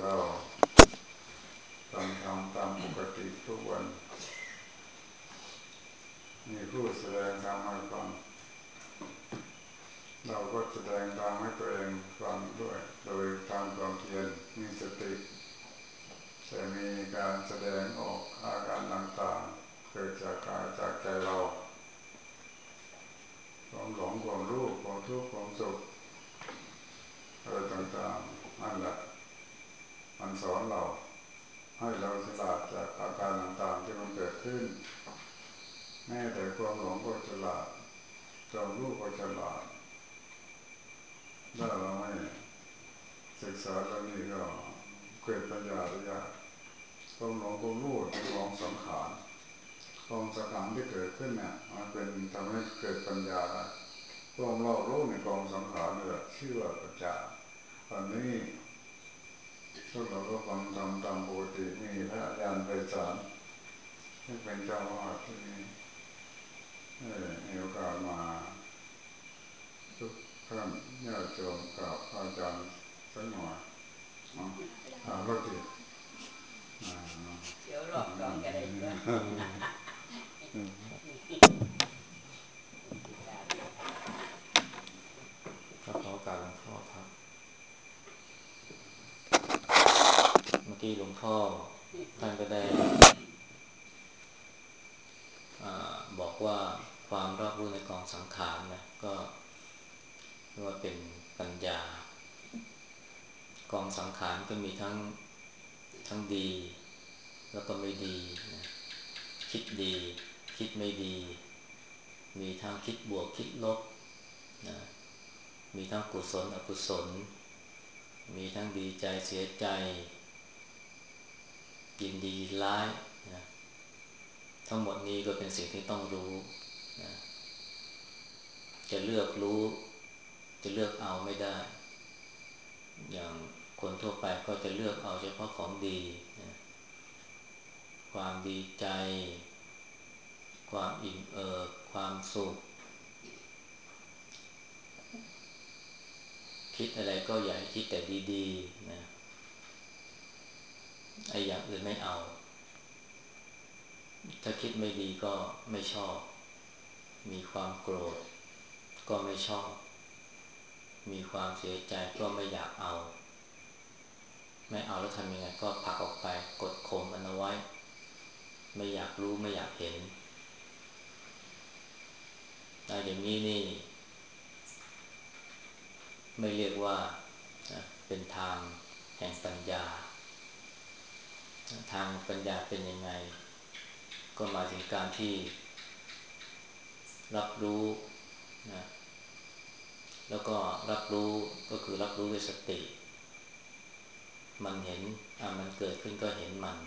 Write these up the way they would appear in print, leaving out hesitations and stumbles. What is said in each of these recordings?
เราต้องทำตามปกติทุกวันมีผู้แสดงธรรมให้ฟังเราก็แสดงธรรมให้ตัวเองฟังด้วยโดยทำความเพียรมีสติแต่มีการแสดงออกอาการต่างๆเกิดจากกายจากใจเราความหลงความรู้ความทุกข์ความสุขอะไรต่างๆนั่นแหละมันสอนเราให้เราฉลาดจากอาการต่างๆที่มันเกิดขึ้นแม้แต่ความหลงก็ฉลาดความรู้ก็ฉลาดถ้าเราไม่ศึกษาเรื่องนี้ก็เกิดปัญญาได้ยากความหลงความรู้เป็นของสังขารความสังขารที่เกิดขึ้นเนี่ยมันเป็นทำให้เกิดปัญญาได้ความรอบรู้ในกองสังขารเนี่ยชื่อว่าปัญญาอันนี้พวกเราก็ฟังทำตามปกติมีพระอาจารย์ไพศาลที่เป็นเจ้าอาวาสที่นี่มีโอกาสมาทุกท่านญาติโยมกับอาจารย์สักหน่อยถามว่าที่เดี๋ยวรอบก่อนก็ได้ด้วยก็ขอโอกาสหลวงพ่อครับเมื่อกี้หลวงพ่อท่านก็ได้บอกว่าความรอบรู้ในกองสังขารนะก็เรียกว่าเป็นปัญญากองสังขารก็มีทั้งดีแล้วก็ไม่ดีนะคิดดีคิดไม่ดีมีทั้งคิดบวกคิดลบนะมีทั้งกุศลอกุศลมีทั้งดีใจเสียใจยินดียินร้ายนะทั้งหมดนี้ก็เป็นสิ่งที่ต้องรู้นะจะเลือกรู้จะเลือกเอาไม่ได้อย่างคนทั่วไปก็จะเลือกเอาเฉพาะของดีนะความดีใจความอิ่มเอิบความสุขคิดอะไรก็อย่าคิดแต่ดีๆนะไอ้อย่างอื่นไม่เอาถ้าคิดไม่ดีก็ไม่ชอบมีความโกรธก็ไม่ชอบมีความเสียใจก็ไม่อยากเอาไม่เอาแล้วทำยังไงก็ผลักออกไปกดข่มมันเอาไว้ไม่อยากรู้ไม่อยากเห็นอย่างนี้นี่ไม่เรียกว่าเป็นทางแห่งปัญญาทางปัญญาเป็นยังไงก็หมายถึงการที่รับรู้นะแล้วก็รับรู้ก็คือรับรู้ด้วยสติมันเห็นมันเกิดขึ้นก็เห็นมัน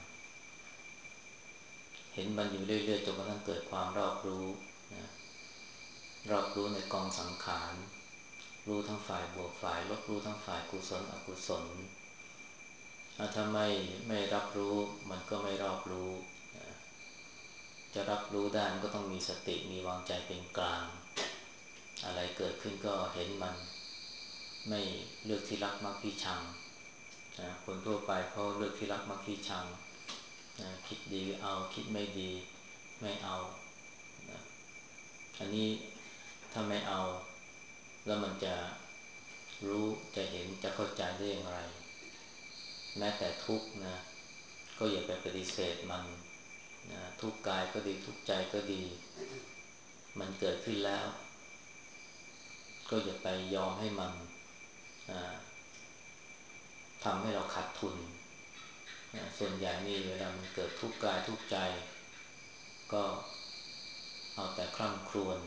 อยู่เรื่อยๆจนกระทั่งเกิดความรอบรู้นะรอบรู้ในกองสังขารรู้ทั้งฝ่ายบวกฝ่ายลบรู้ทั้งฝ่ายกุศลอกุศลถ้าไม่รับรู้มันก็ไม่รอบรู้จะรับรู้ได้มันก็ต้องมีสติมีวางใจเป็นกลางอะไรเกิดขึ้นก็เห็นมันไม่เลือกที่รักมักที่ชังคนทั่วไปเขาเลือกที่รักมักที่ชังคิดดีเอาคิดไม่ดีไม่เอาอันนี้ถ้าไม่เอาแล้วมันจะรู้จะเห็นจะเข้าใจได้อย่างไรแม้แต่ทุกข์นะก็อย่าไปปฏิเสธมันนะทุกข์กายก็ดีทุกข์ใจก็ดีมันเกิดขึ้นแล้วก็อย่าไปยอมให้มันทำให้เราขาดทุนส่วนใหญ่นี่เวลามันเกิดทุกข์กายทุกข์ใจก็เอาแต่คร่ำครวญ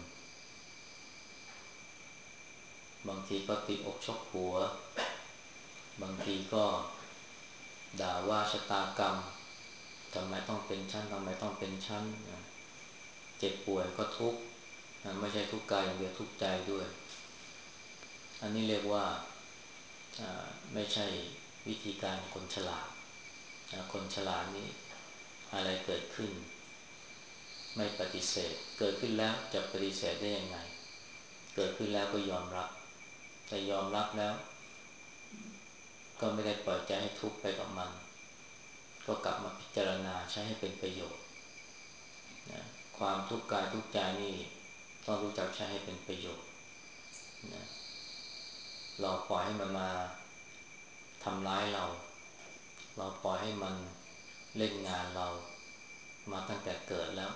บางทีก็ติอกชกหัวบางทีก็ด่าว่าชะตากรรมทำไมต้องเป็นชั้นทำไมต้องเป็นชั้นเจ็บป่วยก็ทุกข์ไม่ใช่ทุกข์กายอย่างเดียวทุกข์ใจด้วยอันนี้เรียกว่าไม่ใช่วิธีการคนฉลาดคนฉลาดนี่อะไรเกิดขึ้นไม่ปฏิเสธเกิดขึ้นแล้วจะปฏิเสธได้ยังไงเกิดขึ้นแล้วก็ยอมรับแต่ยอมรับแล้วก็ไม่ได้ปล่อยใจให้ทุกข์ไปกับมันก็กลับมาพิจารณาใช้ให้เป็นประโยชน์นะความทุกข์กายทุกข์ใจนี่ต้องรู้จักใช้ให้เป็นประโยชน์นะเราปล่อยให้มันมาทำร้ายเราปล่อยให้มันเล่นงานเรามาตั้งแต่เกิดแล้ว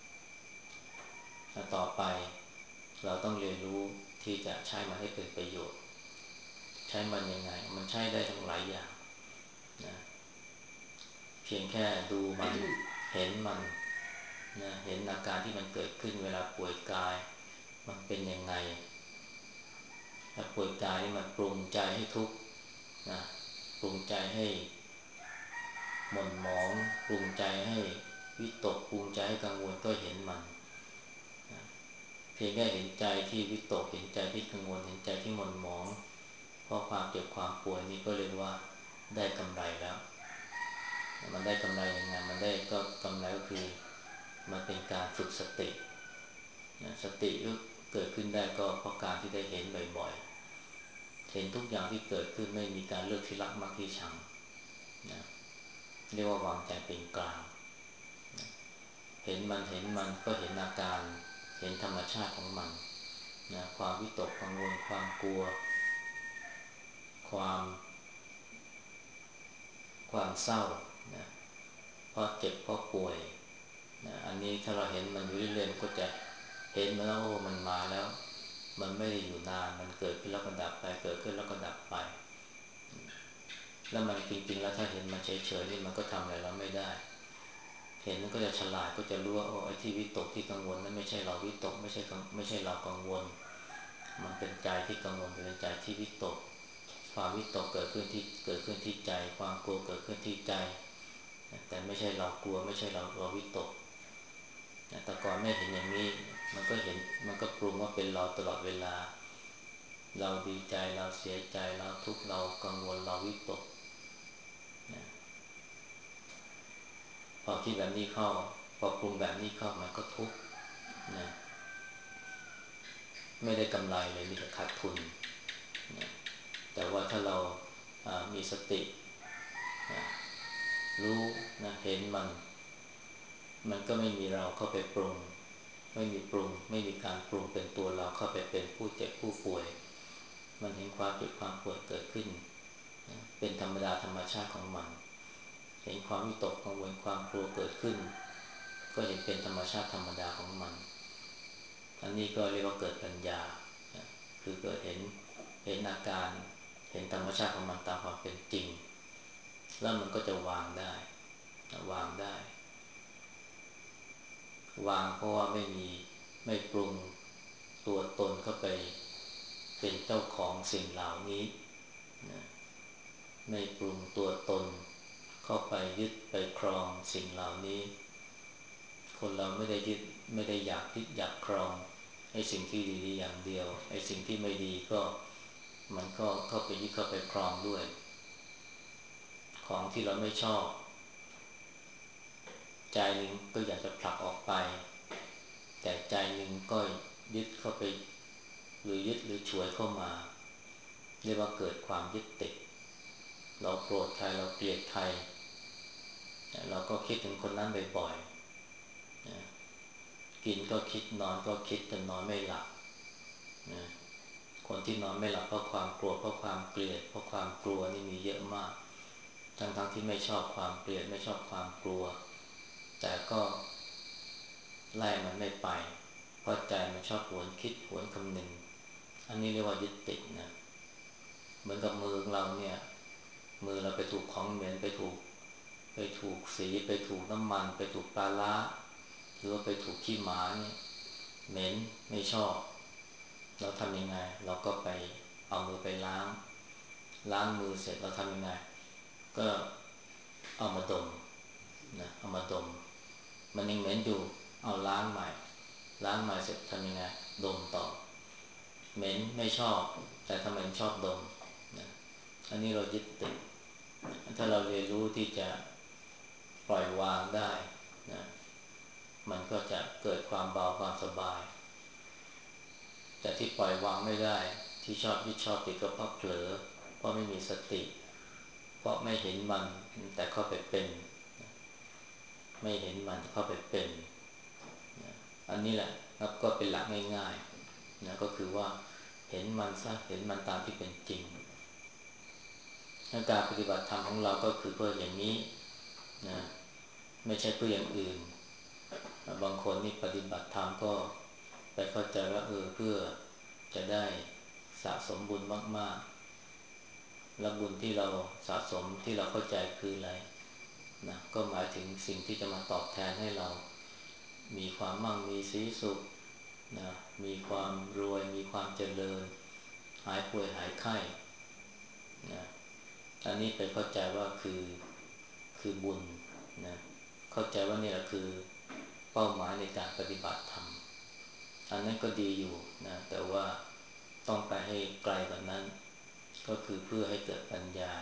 ต่อไปเราต้องเรียนรู้ที่จะใช้มันให้เป็นประโยชน์ใช้มันยังไงมันใช้ได้ทั้งหลายอย่างนะเพียงแค่ดูมันเห็นมันนะเห็นอาการที่มันเกิดขึ้นเวลาป่วยกายมันเป็นยังไงถ้าป่วยกายนี่มันปรุงใจให้ทุกข์นะปรุงใจให้หม่นหมองปรุงใจให้วิตกปรุงใจให้กังวลก็เห็นมันนะเพียงแค่เห็นใจที่วิตกเห็นใจที่กังวลเห็นใจที่หม่นหมองเพราะความเจ็บความป่วยนี่ก็เรียกว่าได้กำไรแล้วมันได้กำไรยังไงมันได้ก็กำไรก็คือมันเป็นการฝึกสติสติก็เกิดขึ้นได้ก็เพราะการที่ได้เห็นบ่อยๆเห็นทุกอย่างที่เกิดขึ้นไม่มีการเลือกที่รักมักที่ชังนะเรียกว่าวางใจเป็นกลางเห็นมันก็เห็นอาการเห็นธรรมชาติของมันนะความวิตกกังวลความกลัวความเศร้านะเพราะเจ็บเพราะป่วยนะอันนี้ถ้าเราเห็นมันอยู่เรื่อยๆก็จะเห็นมันแล้วโอ้มันมาแล้วมันไม่ได้อยู่นานมันเกิดขึ้นแล้วก็ดับไปเกิดขึ้นแล้วก็ดับไปแล้วมันจริงๆแล้วถ้าเห็นมันเฉยๆนี่มันก็ทำอะไรเราไม่ได้เห็นมันก็จะฉลาดก็จะรู้ว่าโอ้ไอ้ที่วิตกที่กังวลนั้นไม่ใช่เราวิตกไม่ใช่เรากังวลมันเป็นใจที่กังวลเป็นใจที่วิตกความวิตกเกิดขึ้นที่ใจความกลัวเกิดขึ้นที่ใจแต่ไม่ใช่เรากลัวไม่ใช่เราวิตกแต่ก่อนไม่เห็นอย่างนี้มันก็เห็นมันก็ปรุงว่าเป็นเราตลอดเวลาเราดีใจเราเสียใจเราทุกข์เรากังวลเราวิตกพอคิดแบบนี้เข้าพอปรุงแบบนี้เข้ามันก็ทุกข์นะไม่ได้กำไรเลยมีแต่ขาดทุนนะแต่ว่าถ้าเรามีสตินะรู้นะเห็นมันก็ไม่มีเราเข้าไปปรุงไม่มีการปรุงเป็นตัวเราเข้าไปเป็นผู้เจ็บผู้ป่วยมันเห็นความเจ็บความปวดเกิดขึ้นนะเป็นธรรมดาธรรมชาติของมันเห็นความวิตกกังวลความกลัวเกิดขึ้นก็เห็นเป็นธรรมชาติธรรมดาของมันอันนี้ก็เรียกว่าเกิดปัญญาคือเกิดเห็นอาการเห็นธรรมชาติของมันตามความเป็นจริงแล้วมันก็จะวางได้วางเพราะว่าไม่ปรุงตัวตนเข้าไปเป็นเจ้าของสิ่งเหล่านี้นะไม่ปรุงตัวตนเข้าไปยึดไปครองสิ่งเหล่านี้คนเราไม่ได้ยึดไม่ได้อยากยึดอยากครองไอ้สิ่งที่ดีๆอย่างเดียวไอ้สิ่งที่ไม่ดีก็มันก็เข้าไปยึดเข้าไปครองด้วยของที่เราไม่ชอบใจหนึ่งก็อยากจะผลักออกไปแต่ใจหนึ่งก็ยึดเข้าไปหรือยึดหรือฉวยเข้ามาเรียกว่าเกิดความยึดติดเราโกรธใครเราเกลียดใครเราก็คิดถึงคนนั้นบ่อยๆกินก็คิดนอนก็คิดจนนอนไม่หลับคนที่นอนไม่หลับเพราะความโกรธเพราะความเกลียดเพราะความกลัวนี่มีเยอะมากทั้งที่ไม่ชอบความเกลียดไม่ชอบความกลัวแต่ก็ไล่มันไม่ไปเพราะใจมันชอบหวนคิดหวนคำนึงอันนี้เรียกว่ายึดติดนะเหมือนกับมือของเราเนี่ยมือเราไปถูกของเหม็นไปถูกสีไปถูกน้ำมันไปถูกปลาร้าหรือว่าไปถูกขี้หมาเนี่ยเหม็นไม่ชอบเราทำยังไงเราก็ไปเอามือไปล้างมือเสร็จเราทำยังไงก็เอามาดมนะเอามาดมมันยังเหม็นอยู่เอาล้างใหม่เสร็จทำยังไงดมต่อเหม็นไม่ชอบแต่ทำไมชอบดมนะอันนี้เรายึดติดถ้าเราเรียนรู้ที่จะปล่อยวางได้นะมันก็จะเกิดความเบาความสบายแต่ที่ปล่อยวางไม่ได้ที่ชอบยึดชอบติดก็เพราะเผลอเพราะไม่มีสติเพราะไม่เห็นมันแต่เข้าไปเป็นไม่เห็นมันเข้าไปเป็นอันนี้แหละครับก็เป็นหลักง่ายๆนะก็คือว่าเห็นมันซะเห็นมันตามที่เป็นจริงการปฏิบัติธรรมของเราก็คือเพื่ออย่างนี้นะไม่ใช่เพื่ออย่างอื่นบางคนนี่ปฏิบัติธรรมก็ไปเข้าใจว่าเพื่อจะได้สะสมบุญมากๆแล้วบุญที่เราสะสมที่เราเข้าใจคืออะไรนะก็หมายถึงสิ่งที่จะมาตอบแทนให้เรามีความมั่งมีสีสุขนะมีความรวยมีความเจริญหายป่วยหายไข้นะอันนี้ไปเข้าใจว่าคือบุญนะเข้าใจว่านี่แหละคือเป้าหมายในการปฏิบัติธรรมอันนั้นก็ดีอยู่นะแต่ว่าต้องไปให้ไกลกว่านั้นก็คือเพื่อให้เกิดปัญญา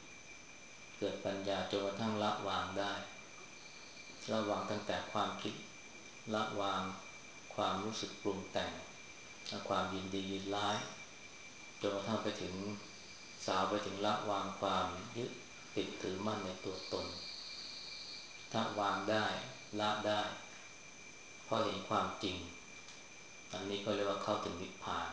จนกระทั่งละวางได้ละวางตั้งแต่ความคิดละวางความรู้สึกปรุงแต่งความยินดียินร้ายจนกระทั่งไปถึงละวางความยึดติดถือมั่นในตัวตนถ้าวางได้ละได้เพราะเห็นความจริงอันนี้ก็เรียกว่าเข้าถึงนิพพาน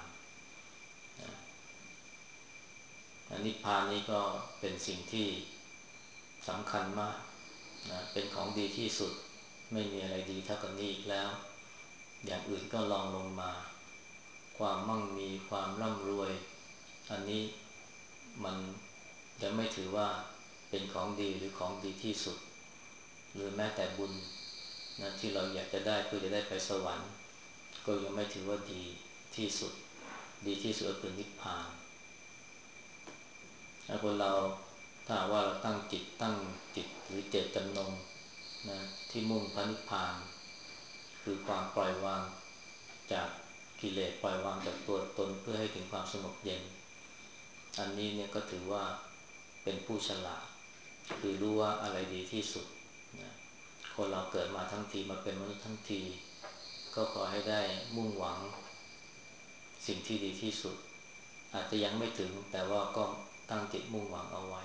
นิพพานนี้ก็เป็นสิ่งที่สำคัญมากนะเป็นของดีที่สุดไม่มีอะไรดีเท่ากับนี้อีกแล้วอย่างอื่นก็ลองลงมาความมั่งมีความร่ำรวยอันนี้มันยังไม่ถือว่าเป็นของดีหรือของดีที่สุดหรือแม้แต่บุญนะที่เราอยากจะได้เพื่อจะได้ไปสวรรค์ก็ยังไม่ถือว่าดีที่สุดดีที่สุดก็คือนิพพานถ้าคนเราถ้าว่าเราตั้งจิตหรือเจตจำนงนะที่มุ่งพระนิพพานคือความปล่อยวางจากกิเลสปล่อยวางจากตัวตนเพื่อให้ถึงความสงบเย็นอันนี้เนี่ยก็ถือว่าเป็นผู้ฉลาดคือรู้ว่าอะไรดีที่สุดนะคนเราเกิดมาทั้งทีมาเป็นมนุษย์ทั้งทีก็ขอให้ได้มุ่งหวังสิ่งที่ดีที่สุดอาจจะยังไม่ถึงแต่ว่าก็ตั้งจิตมุ่งหวังเอาไว้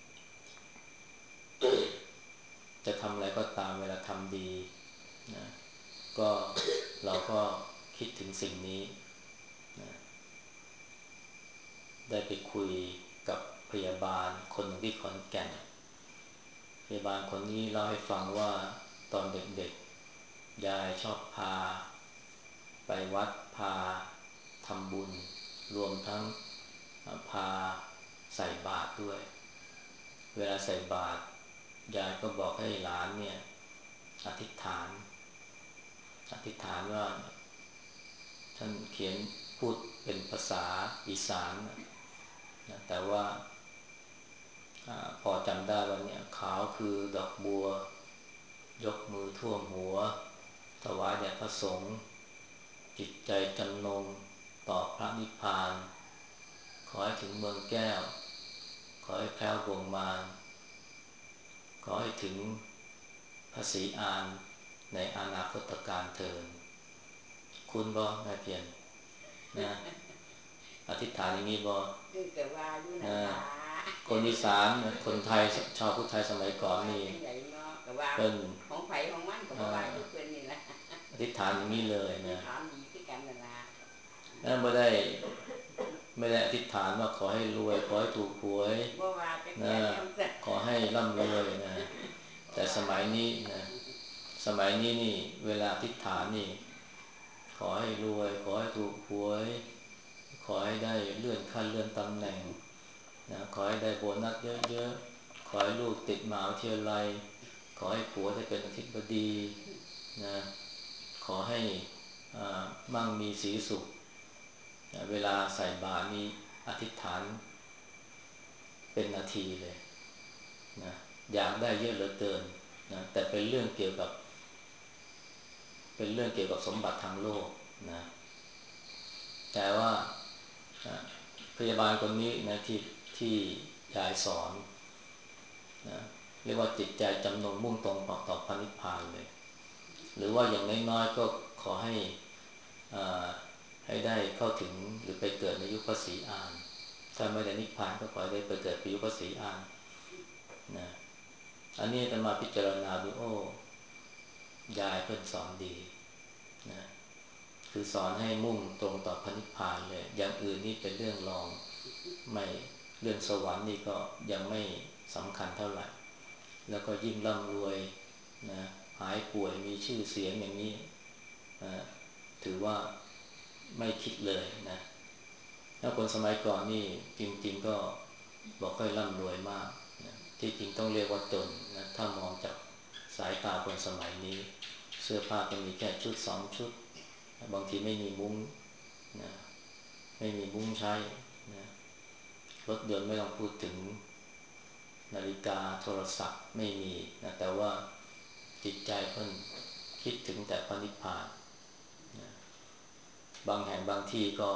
จะทำอะไรก็ตามเวลาทำดีนะก็เราก็คิดถึงสิ่งนี้นะได้ไปคุยกับพยาบาลคนหนึ่งที่ขอนแก่นพยาบาลคนนี้เล่าให้ฟังว่าตอนเด็กๆยายชอบพาไปวัดพาทำบุญรวมทั้งพาใส่บาตรด้วยเวลาใส่บาตรยายก็บอกให้หลานเนี่ยอธิษฐานว่าท่านเขียนพูดเป็นภาษาอีสานนะแต่ว่าพอจำได้ว่าเนี่ยขาวคือดอกบัวยกมือท่วมหัวถวายแด่พระสงฆ์จิตใจจำนงต่อพระนิพพานขอให้ถึงเมืองแก้วขอให้แคล้ววงมารขอให้ถึงพระศรีอานในอนาคตการเถิดคุณบ่แม่เพียรนะอธิษฐานอย่างนี้บ่แต่ว่าอยู่นั่นล่ะคนอีสานคนไทยชาวพุทธไทยสมัยก่อนนี่เป็นของไผของมันก็บ่ว่าคือเพิ่นนี่ล่ะอธิษฐานอย่างนี้เลยนะถามดีคือกันนั่นล่ะนั่นไม่ได้อธิษฐานว่าขอให้รวยขอให้ถูกหวยบ่ว่าจักแนะม่นขอให้ร่ำรวยนะแต่สมัยนี้นะสมัยนี้นี่เวลาอธิษฐานนี่ขอให้รวยขอให้ถูกหวยขอให้ได้เลื่อนขั้นเลื่อนตำแหน่งนะขอให้ได้โบนัสเยอะๆขอให้ลูกติดมหาวิทยาลัยขอให้ผัวได้เป็นอธิบดีนะขอให้มั่งมีสีสุขนะเวลาใส่บาตรนี้อธิษฐานเป็นนาทีเลยนะอยากได้เยอะเหลือเกินนะแต่เป็นเรื่องเกี่ยวกับสมบัติทางโลกนะแต่ว่าพยาบาลคนนี้นะที่ยายสอนนะเรียกว่าจิตใจจำนงมุ่งตรงต่อพระนิพพานเลยหรือว่าอย่างน้อยๆก็ขอให้ได้เข้าถึงหรือไปเกิดในยุคพระศรีอานถ้าไม่ได้นิพพานก็ขอให้ได้ไปเกิดในยุคพระศรีอานนะอันนี้จะมาพิจารณาดูโอ้ยายเพิ่นสอนดีนะคือสอนให้มุ่งตรงต่อพระนิพพานเลยอย่างอื่นนี่เป็นเรื่องรองไม่เรื่องสวรรค์นี่ก็ยังไม่สำคัญเท่าไหร่แล้วก็ยิ่งร่ำรวยนะหายป่วยมีชื่อเสียงอย่างนี้ถือว่าไม่คิดเลยนะถ้าคนสมัยก่อนนี่จริงๆก็บอกค่อยร่ำรวยมากนะที่จริงต้องเรียกว่าจนนะถ้ามองจากสายตาคนสมัยนี้เสื้อผ้าก็มีแค่ชุด2ชุดบางทีไม่มีมุ้งนะไม่มีมุ้งใช้นะรถยนต์ไม่ต้องพูดถึงนาฬิกาโทรศัพท์ไม่มีนะแต่ว่าจิตใจเพิ่นคิดถึงแต่พระนิพพานนะบางแห่งบางที่ก็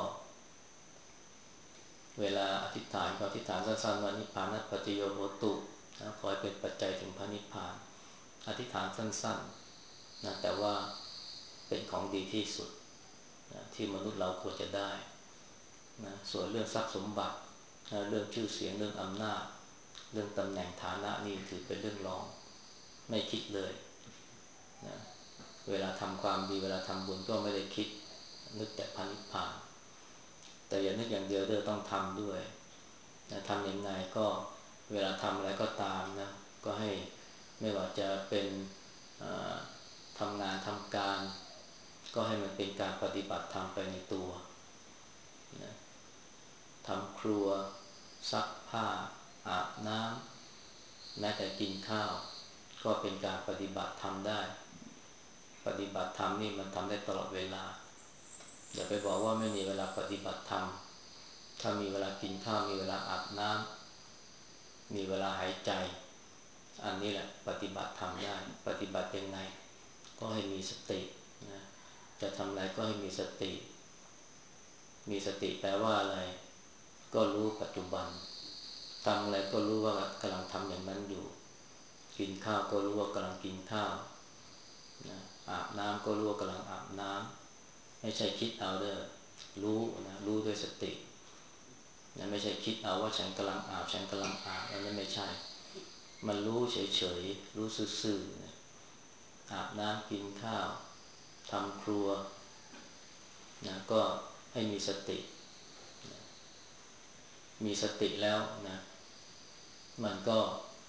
เวลาอธิษฐานก็อธิษฐานสั้นๆว่านิพพานัสปัจจโยโหตุนะขอให้เป็นปัจจัยถึงพระนิพพานอธิษฐานสั้นๆนะแต่ว่าเป็นของดีที่สุดนะที่มนุษย์เราควรจะได้นะส่วนเรื่องทรัพย์สมบัตินะเรื่องชื่อเสียงเรื่องอำนาจเรื่องตำแหน่งฐานะนี่ถือเป็นเรื่องรองไม่คิดเลยนะเวลาทำความดีเวลาทำบุญก็ไม่ได้คิดนึกแต่พระนิพพานแต่อย่านึกอย่างเดียวเด้อต้องทำด้วยนะทำยังไงก็เวลาทำอะไรก็ตามนะก็ให้ไม่ว่าจะเป็นทำงานทำการก็ให้มันเป็นการปฏิบัติธรรมไปในตัวนะทำครัวซักผ้าอาบน้ำแม้แต่กินข้าวก็เป็นการปฏิบัติธรรมได้ปฏิบัติธรรมนี่มันทำได้ตลอดเวลาอย่าไปบอกว่าไม่มีเวลาปฏิบัติธรรมถ้ามีเวลากินข้าวมีเวลาอาบน้ำมีเวลาหายใจอันนี้แหละปฏิบัติธรรมได้ปฏิบัติยังไงก็ให้มีสตินะจะทำอะไรก็ให้มีสติมีสติแปลว่าอะไรก็รู้ปัจจุบันทำอะไรก็รู้ว่ากำลังทำอย่างนั้นอยู่กินข้าวก็รู้ว่ากำลังกินข้าวนะอาบน้ำก็รู้ว่ากำลังอาบน้ำไม่ใช่คิดเอาเด้อรู้นะรู้ด้วยสตินะไม่ใช่คิดเอาว่าฉันกำลังอาบฉันกำลังอาบอันนั้นไม่ใช่มันรู้เฉยๆรู้ซื่อๆนะอาบน้ำกินข้าวทำครัวนะก็ให้มีสตินะมีสติแล้วนะมันก็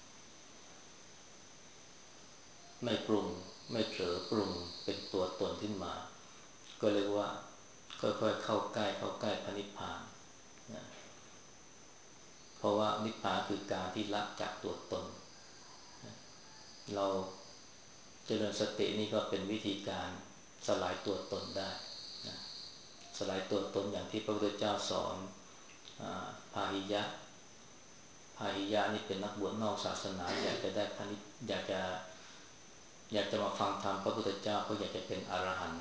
ไม่ปรุงไม่เผลอปรุงเป็นตัวตนขึ้นมาก็เรียกว่าค่อยๆเข้าใกล้พระนิพพานนะเพราะว่านิพพานคือการที่ละจากตัวตนนะเราเจริญสตินี่ก็เป็นวิธีการสลายตัวตนได้นะสลายตัวตนอย่างที่พระพุทธเจ้าสอนพาหิยะนี่เป็นนักบวชนอกศาสนาอยากจะได้พระนิพพานอยากจะมาฟังธรรมพระพุทธเจ้าเพราะอยากจะเป็นอรหันต์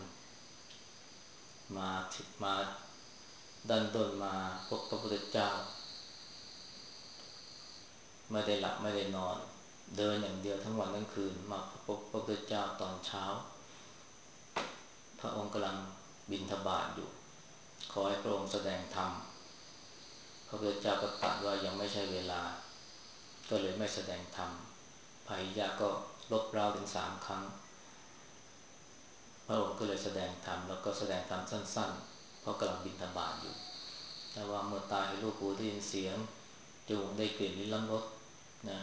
มาดันด้นมาพบพระพุทธเจ้าไม่ได้หลับไม่ได้นอนเดินอย่างเดียวทั้งวันทั้งคืนมาพบพระพุทธเจ้าตอนเช้าพระองค์กำลังบิณฑบาตอยู่ขอให้พระองค์แสดงธรรมพระพุทธเจ้าก็ตรัสว่ายังไม่ใช่เวลาก็เลยไม่แสดงธรรมพาหิยะก็ลบเร้าถึง3 ครั้งพระองค์ก็เลยแสดงธรรมแล้วก็แสดงธรรมสั้นๆเพราะกำลังบิณฑบาตอยู่แต่ว่าเมื่อตาเห็นรูปหูได้ยินเสียงจมูกได้กลิ่นลิ้นรสนะ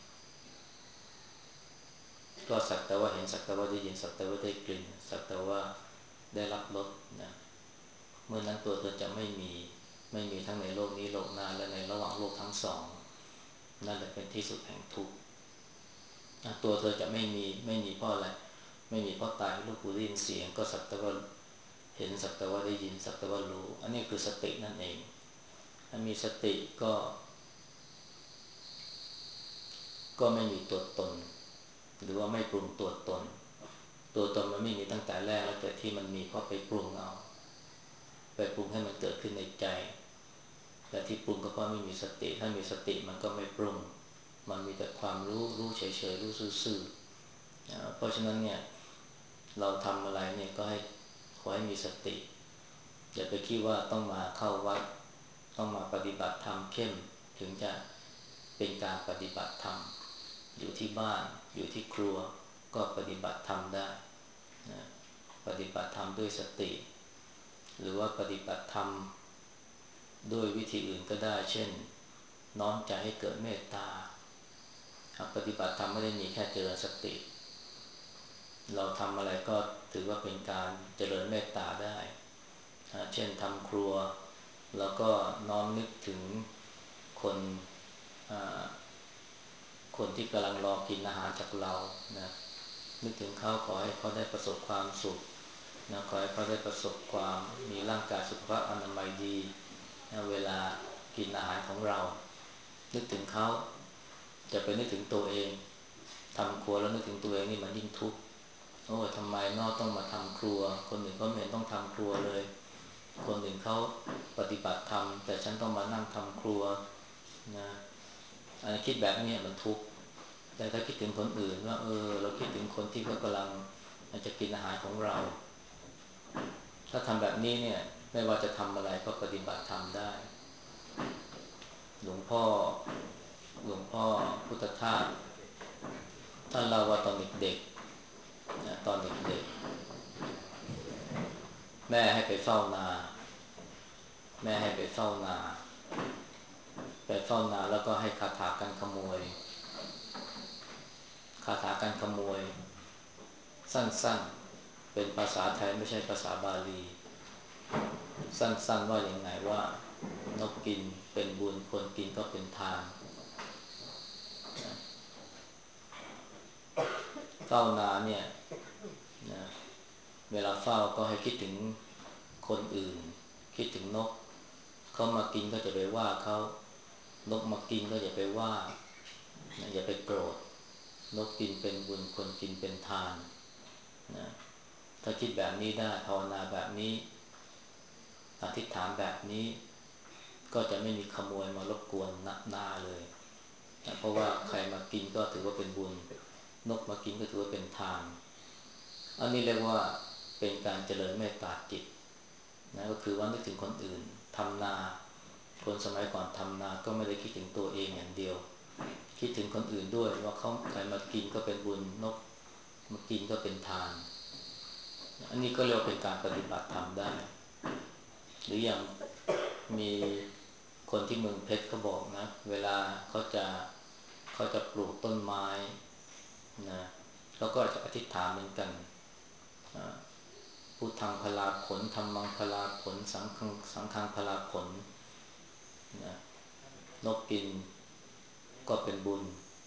ก็สักแต่ว่าเห็นสักแต่ว่าได้ยินสักแต่ว่าได้กลิ่นสักแต่ว่าได้รับรสนะเมื่อนั้นตัวเธอจะไม่มีทั้งในโลกนี้โลกหน้าและในระหว่างโลกทั้งสองนั่นแหละเป็นที่สุดแห่งทุกข์ตัวเธอจะไม่มีเพราะอะไรไม่มีเพราะตาเห็นรูปหูได้ยินเสียงก็สักแต่ว่าเห็นสักแต่ว่าได้ยินสักแต่ว่ารู้อันนี้คือสตินั่นเองถ้ามีสติก็ไม่มีตัวตนหรือว่าไม่ปรุงตัวตนมันไม่มีตั้งแต่แรกแล้วแต่ที่มันมีเพราะไปปรุงเอาไปปรุงให้มันเกิดขึ้นในใจแต่ที่ปรุงก็เพราะไม่มีสติถ้ามีสติมันก็ไม่ปรุงมันมีแต่ความรู้เฉยๆรู้ซื่อๆเพราะฉะนั้นเนี่ยเราทำอะไรเนี่ยก็ขอให้มีสติอย่าไปคิดว่าต้องมาเข้าวัดต้องมาปฏิบัติธรรมเข้มถึงจะเป็นการปฏิบัติธรรมอยู่ที่บ้านอยู่ที่ครัวก็ปฏิบัติธรรมได้นะปฏิบัติธรรมด้วยสติหรือว่าปฏิบัติธรรมด้วยวิธีอื่นก็ได้เช่นน้อมใจให้เกิดเมตตาปฏิบัติธรรมไม่ได้มีแค่เจริญสติเราทำอะไรก็ถือว่าเป็นการเจริญเมตตาได้เช่นทำครัวแล้วก็น้อมนึกถึงคนคนที่กำลังรอกินอาหารจากเรานะนึกถึงเขาขอให้เขาได้ประสบความสุขนะขอให้เขาได้ประสบความมีร่างกายสุขภาพอนามัยดีนะเวลากินอาหารของเรานึกถึงเขาจะไปนึกถึงตัวเองทำครัวแล้วนึกถึงตัวเองนี่มันยิ่งทุกข์โอ้ยทำไมนอต้องมาทำครัวคนอื่นเขาไม่เห็นต้องทำครัวเลยคนอื่นเขาปฏิบัติธรรมแต่ฉันต้องมานั่งทำครัวนะอันนี้คิดแบบนี้มันทุกข์แต่ถ้าคิดถึงคนอื่นว่าเราคิดถึงคนที่เขากำลังจะกินอาหารของเราถ้าทำแบบนี้เนี่ยไม่ว่าจะทำอะไรก็ปฏิบัติธรรมได้หลวงพ่อพุทธทาสท่านเล่าว่าตอนเด็กๆนะตอนเด็กๆแม่ให้ไปเฝ้านาแม่ให้ไปเฝ้านาแล้วก็ให้คาถากันขโมยคาถากันขโมยสั้นๆเป็นภาษาไทยไม่ใช่ภาษาบาลีสั้นๆว่าอย่างไงว่านกกินเป็นบุญคนกินก็เป็นทานเฝ้านาเนี่ยนะเวลาเฝ้าก็ให้คิดถึงคนอื่นคิดถึงนกเขามากินก็จะไปว่าเขานกมากินก็อย่าไปว่าอย่าไปโกรธนกกินเป็นบุญคนกินเป็นทานนะถ้าคิดแบบนี้ได้ภาวนาแบบนี้อธิษฐานแบบนี้ก็จะไม่มีขโมยมารบกวนนาเลยนะเพราะว่าใครมากินก็ถือว่าเป็นบุญนกมากินก็ถือว่าเป็นทานอันนี้เรียกว่าเป็นการเจริญเมตตาจิตนะก็คือว่านึกถึงคนอื่นทำนาคนสมัยก่อนทำนาก็ไม่ได้คิดถึงตัวเองอย่างเดียวคิดถึงคนอื่นด้วยว่าเขาใครมากินก็เป็นบุญนกมากินก็เป็นทานอันนี้ก็เรียกว่าเป็นการปฏิบัติธรรมได้หรืออย่างมีคนที่เมืองเพชรเขาบอกนะเวลาเขาจะปลูกต้นไม้นะเขาก็จะอธิษฐานเหมือนกันพุทธังพลาผลธัมมังพลาผลสังฆังพลาผลนะนกกินก็เป็นบุญ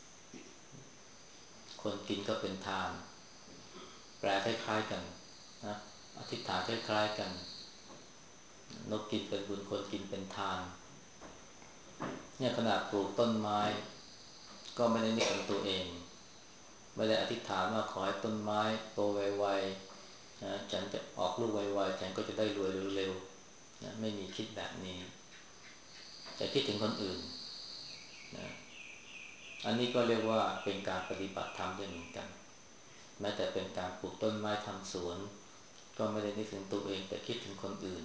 คนกินก็เป็นทานแปลคล้ายๆกันนะอธิษฐานคล้ายๆกันนกกินเป็นบุญคนกินเป็นทานเนี่ยขนาดปลูกต้นไม้ก็ไม่ได้นึกถึงตัวเองไม่ได้อธิษฐานว่าขอให้ต้นไม้โตไวๆนะฉันจะออกลูกไวๆฉันก็จะได้รวยเร็วๆนะไม่มีคิดแบบนี้จะคิดถึงคนอื่นนะอันนี้ก็เรียกว่าเป็นการปฏิบัติธรรมด้วยเหมือนกันแม้แต่เป็นการปลูกต้นไม้ทำสวนก็ไม่ได้นึกถึงตัวเองแต่คิดถึงคนอื่น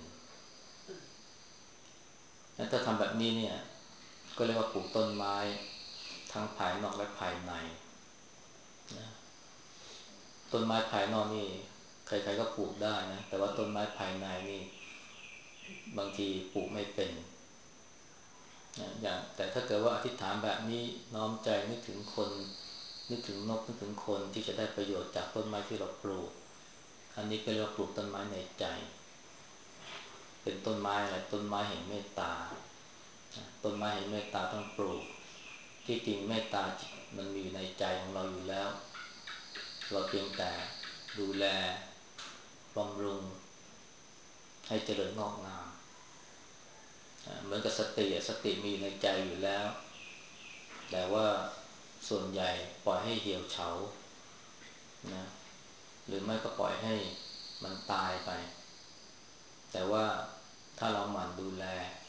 ถ้าทำแบบนี้เนี่ยก็เรียกว่าปลูกต้นไม้ทั้งภายนอกและภายในนะต้นไม้ภายนอกนี่ใครๆก็ปลูกได้นะแต่ว่าต้นไม้ภายในนี่บางทีปลูกไม่เป็นนะอย่างแต่ถ้าเกิดว่าอธิษฐานแบบนี้น้อมใจนึกถึงคนนึกถึงนกนึกถึงคนที่จะได้ประโยชน์จากต้นไม้ที่เราปลูกอันนี้ก็เรียกว่าปลูกต้นไม้ในใจเป็นต้นไม้อะไรต้นไม้แห่งเมตตาต้นไม้แห่งเมตตาต้องปลูกที่จริงเมตตามันมีอยู่ในใจของเราอยู่แล้วเราเพียงแต่ดูแลบำรุงให้เจริญงอกงามเหมือนกับสติมีอยู่ในใจอยู่แล้วแต่ว่าส่วนใหญ่ปล่อยให้เหี่ยวเฉานะหรือไม่ก็ปล่อยให้มันตายไปแต่ว่าถ้าเราหมั่นดูแล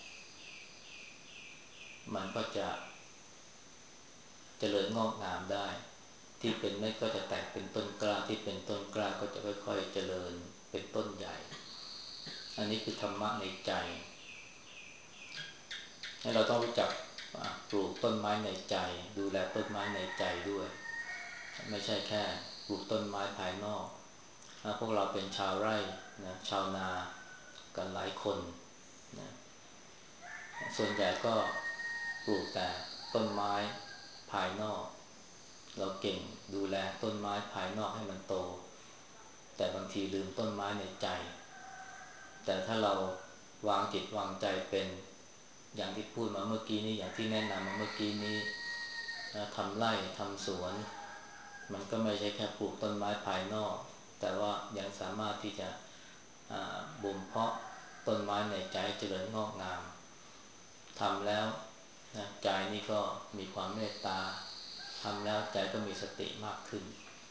มันก็จะเจริญงอกงามได้ที่เป็นเม็ดก็จะแตกเป็นต้นกล้าที่เป็นต้นกล้าก็จะค่อยๆเจริญเป็นต้นใหญ่อันนี้คือธรรมะในใจให้เราต้องรู้จักปลูกต้นไม้ในใจดูแลต้นไม้ในใจด้วยไม่ใช่แค่ปลูกต้นไม้ภายนอกพวกเราเป็นชาวไร่นะชาวนากันหลายคนนะส่วนใหญ่ก็ปลูกแต่ต้นไม้ภายนอกเราเก่งดูแลต้นไม้ภายนอกให้มันโตแต่บางทีลืมต้นไม้ในใจแต่ถ้าเราวางจิตวางใจเป็นอย่างที่พูดมาเมื่อกี้นี้อย่างที่แนะนำมาเมื่อกี้นี้ทำไร่ทำสวนมันก็ไม่ใช่แค่ปลูกต้นไม้ภายนอกแต่ว่ายังสามารถที่จะบ่มเพาะต้นไม้ในใจเจริญงอกงามทำแล้วนะใจนี่ก็มีความเมตตาทำแล้วใจก็มีสติมากขึ้น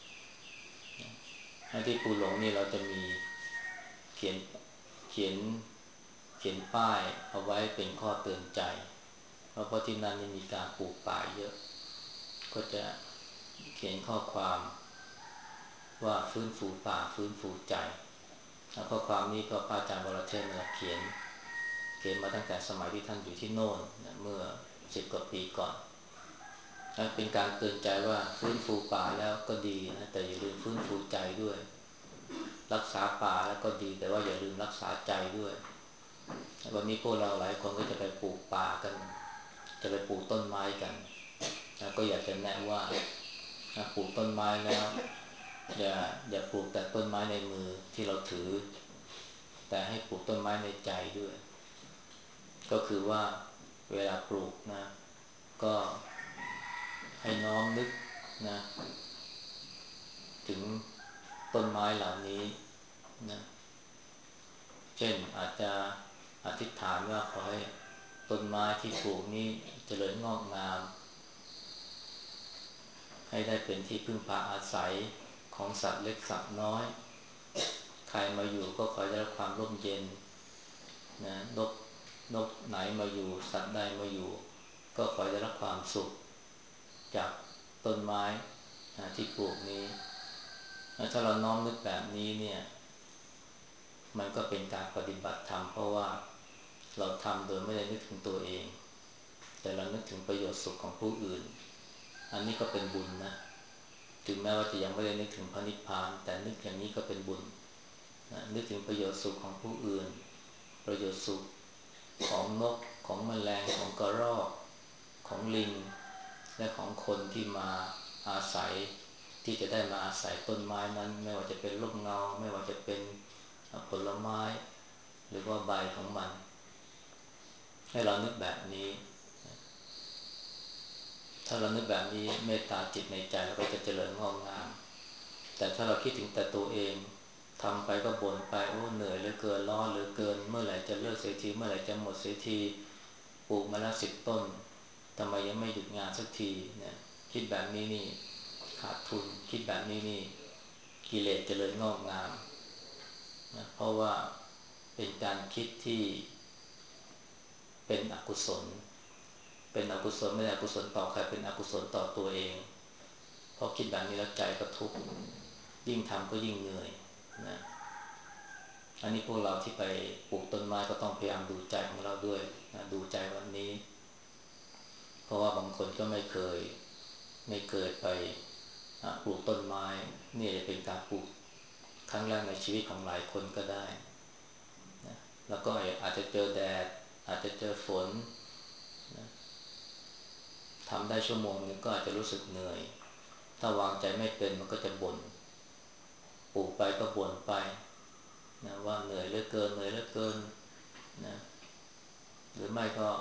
ที่ภูหลงนี่เราจะมีเขียนเขียนเขียนป้ายเอาไว้เป็นข้อเตือนใจเพราะที่นั่นนี่มีการปลูกป่าเยอะก็จะเขียนข้อความว่าฟื้นฟูป่าฟื้นฟูใจแล้วข้อความนี้ก็พระอาจารย์วรเทพน์เขียนมาตั้งแต่สมัยที่ท่านอยู่ที่โน่นเมื่อ10 กว่าปีก่อนเป็นการเตือนใจว่าฟื้นฟูป่าแล้วก็ดีนะแต่อย่าลืมฟื้นฟูใจด้วยรักษาป่าแล้วก็ดีแต่ว่าอย่าลืมรักษาใจด้วยวันนี้พวกเราหลายคนก็จะไปปลูกป่ากันจะไปปลูกต้นไม้กันก็อยากจะแนะว่าปลูกต้นไม้แล้วอย่าปลูกแต่ต้นไม้ในมือที่เราถือแต่ให้ปลูกต้นไม้ในใจด้วยก็คือว่าเวลาปลูกนะก็ให้น้อมนึกนะถึงต้นไม้เหล่านี้นะเช่นอาจจะอธิษฐานว่าขอให้ต้นไม้ที่ปลูกนี้เจริญงอกงามให้ได้เป็นที่พึ่งพาอาศัยของสัตว์เล็กสัตว์น้อยใครมาอยู่ก็ขอให้ได้รับความร่มเย็นนะนกไหนมาอยู่สัตว์ใดมาอยู่ก็ขอให้ได้รับความสุขจากต้นไม้ที่ปลูกนี้ถ้าเราน้อมนึกแบบนี้เนี่ยมันก็เป็นการปฏิบัติธรรมเพราะว่าเราทำโดยไม่ได้นึกถึงตัวเองแต่เรานึกถึงประโยชน์สุขของผู้อื่นอันนี้ก็เป็นบุญนะถึงแม้ว่าจะยังไม่ได้นึกถึงพระนิพพานแต่นึกอย่างนี้ก็เป็นบุญนึกถึงประโยชน์สุขของผู้อื่นประโยชน์สุขของนกของแมลงของกระรอกของลิงและของคนที่มาอาศัยที่จะได้มาอาศัยต้นไม้นั้นไม่ว่าจะเป็นร่มเงาไม่ว่าจะเป็นผลไม้หรือว่าใบของมันให้เรานึกแบบนี้ถ้าเรานึกแบบนี้เมตตาจิตในใจเราก็จะเจริญงอกงามแต่ถ้าเราคิดถึงแต่ตัวเองทำไปก็บ่นไปโอ้เหนื่อยเหลือเกินร้อนเหลือเกินเมื่อไหร่จะเลิกเสียทีเมื่อไหร่จะหมดเสียทีปลูกมาแล้ว10 ต้นทำไมยังไม่หยุดงานสักทีเนี่ยคิดแบบนี้นี่ขาดทุนคิดแบบนี้นี่กิเลสเจริญงอกงามนะเพราะว่าเป็นการคิดที่เป็นอกุศลเป็นอกุศลไม่ได้อกุศลต่อใครเป็นอกุศลต่อตัวเองพอคิดแบบนี้แล้วใจก็ทุกข์ยิ่งทำก็ยิ่งเหนื่อยนะอันนี้พวกเราที่ไปปลูกต้นไม้ก็ต้องพยายามดูใจของเราด้วยนะดูใจวันนี้เพราะว่าบางคนก็ไม่เคยไปปลูกต้นไม้นี่จะเป็นการปลูกครั้งแรกในชีวิตของหลายคนก็ได้นะแล้วก็อาจจะเจอแดดอาจจะเจอฝนนะทำได้ชั่วโมงนึงก็อาจจะรู้สึกเหนื่อยถ้าวางใจไม่เป็นมันก็จะบ่นปลูกไปก็บ่นไปนะว่าเหนื่อยเหลือเกินเหนื่อยเหลือเกินนะหรือไม่ก็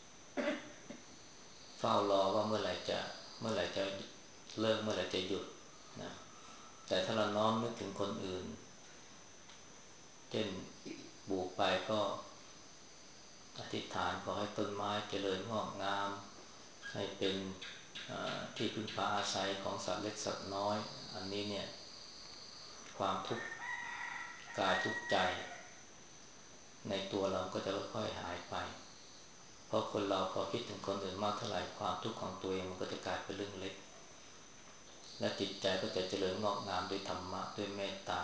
เฝ้ารอว่าเมื่อไหร่จะเลิกเมื่อไหร่จะหยุดนะแต่ถ้าเราน้อมนึกถึงคนอื่นเช่นปลูกไปก็อธิษฐานขอให้ต้นไม้เจริญงอกงามให้เป็นที่พึ่งพาอาศัยของสัตว์เล็กสัตว์น้อยอันนี้เนี่ยความทุกข์กายทุกข์ใจในตัวเราก็จะค่อยๆหายไปเพราะคนเราพอคิดถึงคนอื่นมากเท่าไหร่ความทุกข์ของตัวเองมันก็จะกลายเป็นเรื่องเล็กและจิตใจก็จะเจริญงอกงามด้วยธรรมะด้วยเมตตา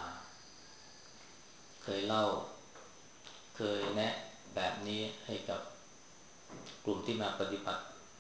เคยแนะแบบนี้ให้กับกลุ่มที่มาปฏิบัติ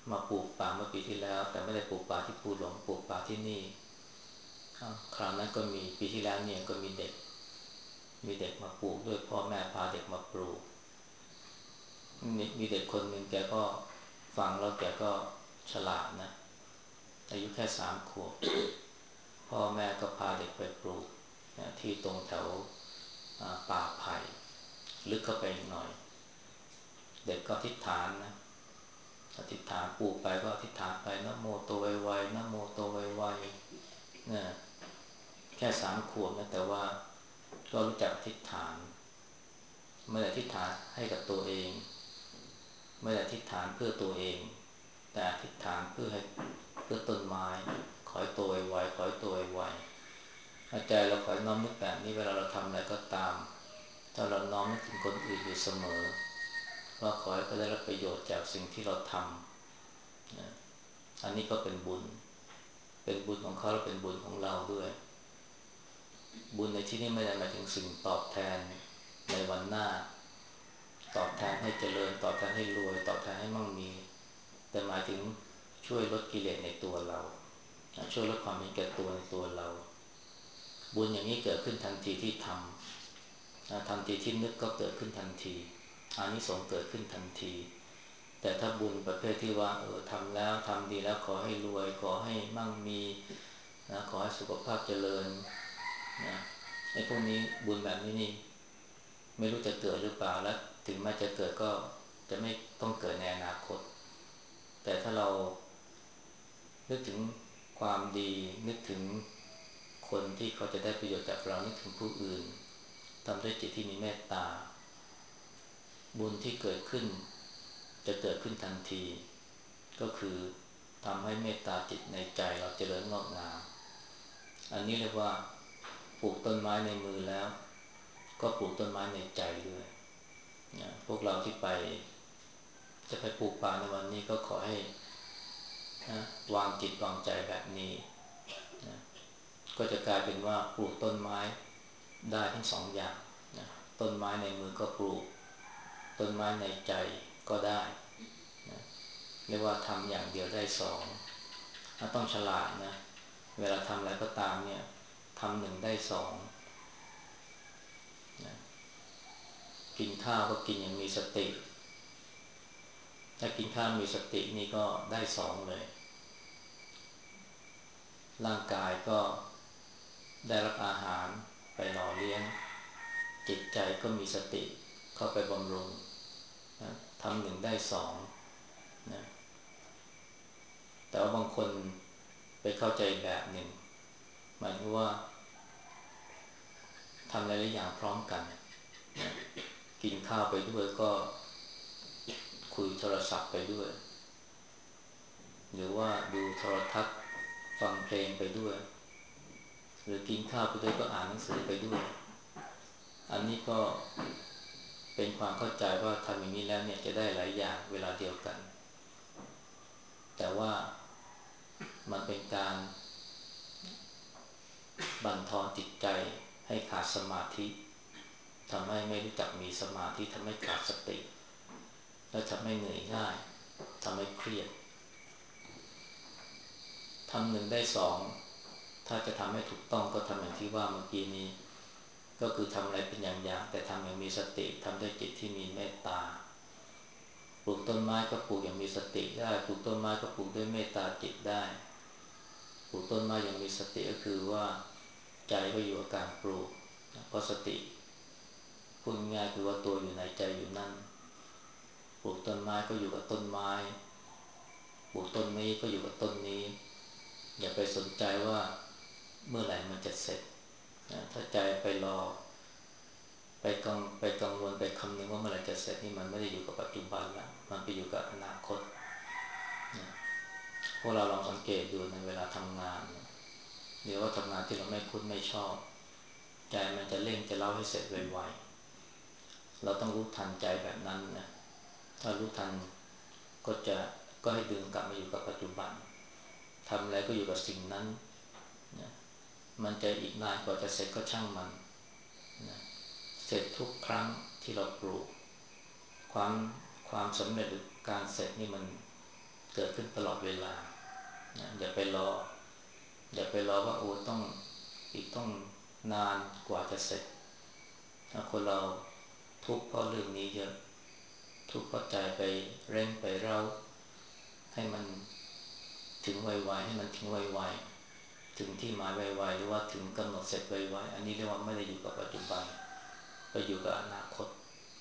มาปลูกป่าเมื่อปีที่แล้วแต่ไม่ได้ปลูกป่าที่ภูหลงปลูกป่าที่นี่คราวนั้นก็มีปีที่แล้วเนี่ยก็มีเด็กมาปลูกด้วยพ่อแม่พาเด็กมาปลูกมีเด็กคนหนึ่งแกก็ฟังแล้วแกก็ฉลาดนะอายุแค่3 ขวบพ่อแม่ก็พาเด็กไปปลูกนะที่ตรงแถวป่าไผ่ลึกเข้าไปอีกหน่อยเด็กก็อธิษฐานนะอธิษฐานปลูกไปก็อธิษฐานไปนะโมโตไวๆนะโมโตไวๆนะแค่3 ขวบนะแต่ว่าก็รู้จักอธิษฐานไม่ได้อธิษฐานให้กับตัวเองไม่ได้อธิษฐานเพื่อตัวเองแต่อธิษฐานเพื่อต้นไม้ขอให้โตไวๆขอให้โตไวๆใจเราขอให้น้อมนึกแบบนี้เวลาเราทำอะไรก็ตามถ้าเราน้อมนึกถึงคนอื่นอยู่เสมอว่าขอให้เขาได้รับประโยชน์จากสิ่งที่เราทำนะอันนี้ก็เป็นบุญของเขาและเป็นบุญของเราด้วยบุญในที่นี้ไม่ได้หมายถึงสิ่งตอบแทนในวันหน้าตอบแทนให้เจริญตอบแทนให้รวยตอบแทนให้มั่งมีแต่หมายถึงช่วยลดกิเลสในตัวเราช่วยลดความเห็นแก่ตัวในตัวเราบุญอย่างนี้เกิดขึ้นทันทีที่ทำทันทีที่นึกก็เกิดขึ้นทันทีอานิสงส์เกิดขึ้นทันทีแต่ถ้าบุญประเภทที่ว่าทำแล้วทำดีแล้วขอให้รวยขอให้มั่งมีนะขอให้สุขภาพเจริญนะไอ้พวกนี้บุญแบบนี้นี่ไม่รู้จะเกิดหรือเปล่าและถึงแม้จะเกิดก็จะไม่ต้องเกิดในอนาคตแต่ถ้าเรานึกถึงความดีนึกถึงคนที่เขาจะได้ประโยชน์จากเรานึกถึงผู้อื่นทำด้วยจิตที่มีเมตตาบุญที่เกิดขึ้นจะเกิดขึ้นทันทีก็คือทำให้เมตตาจิตในใจเราเจริญงอกงามอันนี้เรียกว่าปลูกต้นไม้ในมือแล้วก็ปลูกต้นไม้ในใจด้วยนะพวกเราที่จะไปปลูกป่าในวันนี้ก็ขอให้นะวางจิตวางใจแบบนี้นะก็จะกลายเป็นว่าปลูกต้นไม้ได้ทั้งสองอย่างนะต้นไม้ในมือก็ปลูกต้นไม้ในใจก็ได้นะเรียกว่าทำอย่างเดียวได้สองต้องฉลาดนะเวลาทำอะไรก็ตามเนี่ยทำหนึ่งได้สองนะกินข้าวก็กินอย่างมีสติถ้ากินข้าวมีสตินี่ก็ได้สองเลยร่างกายก็ได้รับอาหารไปหล่อเลี้ยงจิตใจก็มีสติเข้าไปบำรุงนะทำหนึ่งได้สองนะแต่ว่าบางคนไปเข้าใจแบบหนึ่งหมายถึงว่าทำหลายๆอย่างพร้อมกันนะกินข้าวไปด้วยก็คุยโทรศัพท์ไปด้วยหรือว่าดูโทรทัศน์ฟังเพลงไปด้วยหรือกินข้าวไปด้วยก็อ่านหนังสือไปด้วยอันนี้ก็เป็นความเข้าใจว่าทำอย่างนี้แล้วเนี่ยจะได้หลายอย่างเวลาเดียวกันแต่ว่ามันเป็นการบั่นทอนจิตใจให้ขาดสมาธิทำให้ไม่รู้จักมีสมาธิทำให้ขาดสติและทำให้เหนื่อยง่ายทำให้เครียดทำหนึ่งได้สองถ้าจะทำให้ถูกต้องก็ทำอย่างที่ว่าเมื่อกี้นี้ก็คือทำอะไรเป็นอย่างๆแต่ทำอย่างมีสติทำด้วยจิตที่มีเมตตาปลูกต้นไม้ก็ปลูกอย่างมีสติได้ปลูกต้นไม้ก็ปลูกด้วยเมตตาจิตได้ปลูกต้นไม้อย่างมีสติก็คือว่าใจก็อยู่กับการปลูกเพราะสติพูดง่ายๆคือว่าตัวอยู่ในใจอยู่นั่นปลูกต้นไม้ก็อยู่กับต้นไม้ปลูกต้นนี้ก็อยู่กับต้นนี้อย่าไปสนใจว่าเมื่อไหร่มันจะเสร็จถ้าใจไปรอไปกังวลไปคำนึงว่าเมื่อไหร่จะเสร็จนี่มันไม่ได้อยู่กับปัจจุบันแล้วมันไปอยู่กับอนาคตนะพวกเราลองสังเกตดูในเวลาทำงานหรือว่าทำงานที่เราไม่คุ้นไม่ชอบใจมันจะเร่งจะเล่าให้เสร็จไวๆเราต้องรู้ทันใจแบบนั้นนะถ้ารู้ทันก็ให้ดึงกลับมาอยู่กับปัจจุบันทำอะไรก็อยู่กับสิ่งนั้นนะมันจะอีกนานกว่าจะเสร็จก็ช่างมันนะเสร็จทุกครั้งที่เราปลูกความความสำเร็จหรือการเสร็จนี่มันเกิดขึ้นตลอดเวลานะอย่าไปรอว่าโอ้ต้องอีกต้องนานกว่าจะเสร็จถ้าคนเราทุกข์เพราะเรื่องนี้เยอะทุกข์เพราะใจไปเร่งไปเร้าให้มันถึงไวๆให้มันถึงไวๆถึงที่หมายไวๆหรือว่าถึงกำหนดเสร็จไวๆอันนี้เรียกว่าไม่ได้อยู่กับปัจจุบันไปอยู่กับอนาคต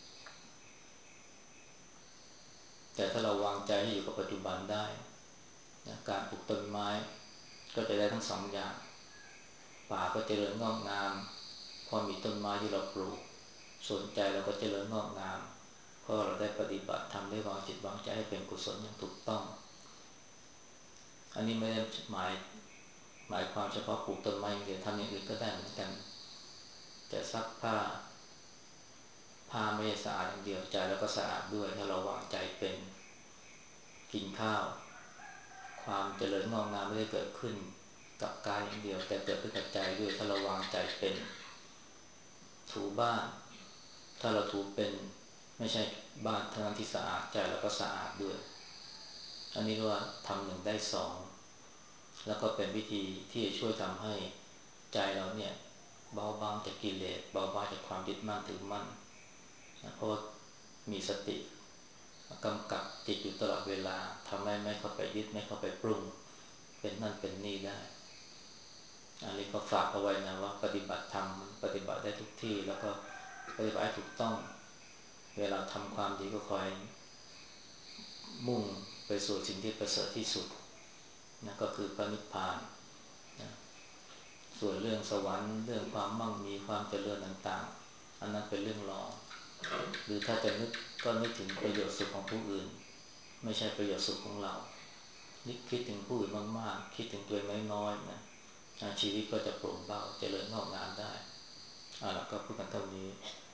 แต่ถ้าเราวางใจให้อยู่กับปัจจุบันได้นะการปลูกต้นไม้ก็จะได้ทั้งสองอย่างป่าก็เจริญงอกงามพอมีต้นไม้ที่เราปลูกส่วนใจเราก็เจริญงอกงามเพราะเราได้ปฏิบัติทำได้วางจิตวางใจให้เป็นกุศลอย่างถูกต้องอันนี้ไม่ได้หมายความเฉพาะปลูกต้นไม้อย่างเดียวทำอย่างอื่นก็ได้เหมือนกันแต่ซักผ้าไม่ใช่สะอาดอย่างเดียวใจเราก็สะอาดด้วยถ้าเราวางใจเป็นกินข้าวความเจริญงอกงามไม่ได้เกิดขึ้นกับกายอย่างเดียวแต่เกิดขึ้นกับใจด้วยถ้าเราวางใจเป็นถูบ้านถ้าเราถูเป็นไม่ใช่บ้านเท่านั้นที่สะอาดใจเราก็สะอาดด้วยอันนี้เรียกว่าทำหนึ่งได้สองแล้วก็เป็นวิธีที่จะช่วยทำให้ใจเราเนี่ยเบาบางจากกิเลสเบาบางจากความยึดมั่นถือมั่นนะเพราะว่ามีสติกำกับจิตอยู่ตลอดเวลาทำให้ไม่เข้าไปยึดไม่เข้าไปปรุงเป็นนั่นเป็นนี่ได้อันนี้ก็ฝากเอาไว้นะว่าปฏิบัติธรรมมันปฏิบัติได้ทุกที่แล้วก็ปฏิบัติให้ถูกต้องเวลาทำความดีก็คอยมุ่งไปสู่สิ่งที่ประเสริฐที่สุดนะก็คือพระนิพพานนะส่วนเรื่องสวรรค์เรื่องความมั่งมีความเจริญต่างๆอันนั้นเป็นเรื่องรองหรือถ้าจะนึกก็นึกถึงประโยชน์สุขของผู้อื่นไม่ใช่ประโยชน์สุขของเรานึกคิดถึงผู้อื่นมากๆคิดถึงตัวเองน้อยๆนะชีวิตก็จะโปร่งเบาเจริญงอกงามได้แล้วก็พูดกันเท่านี้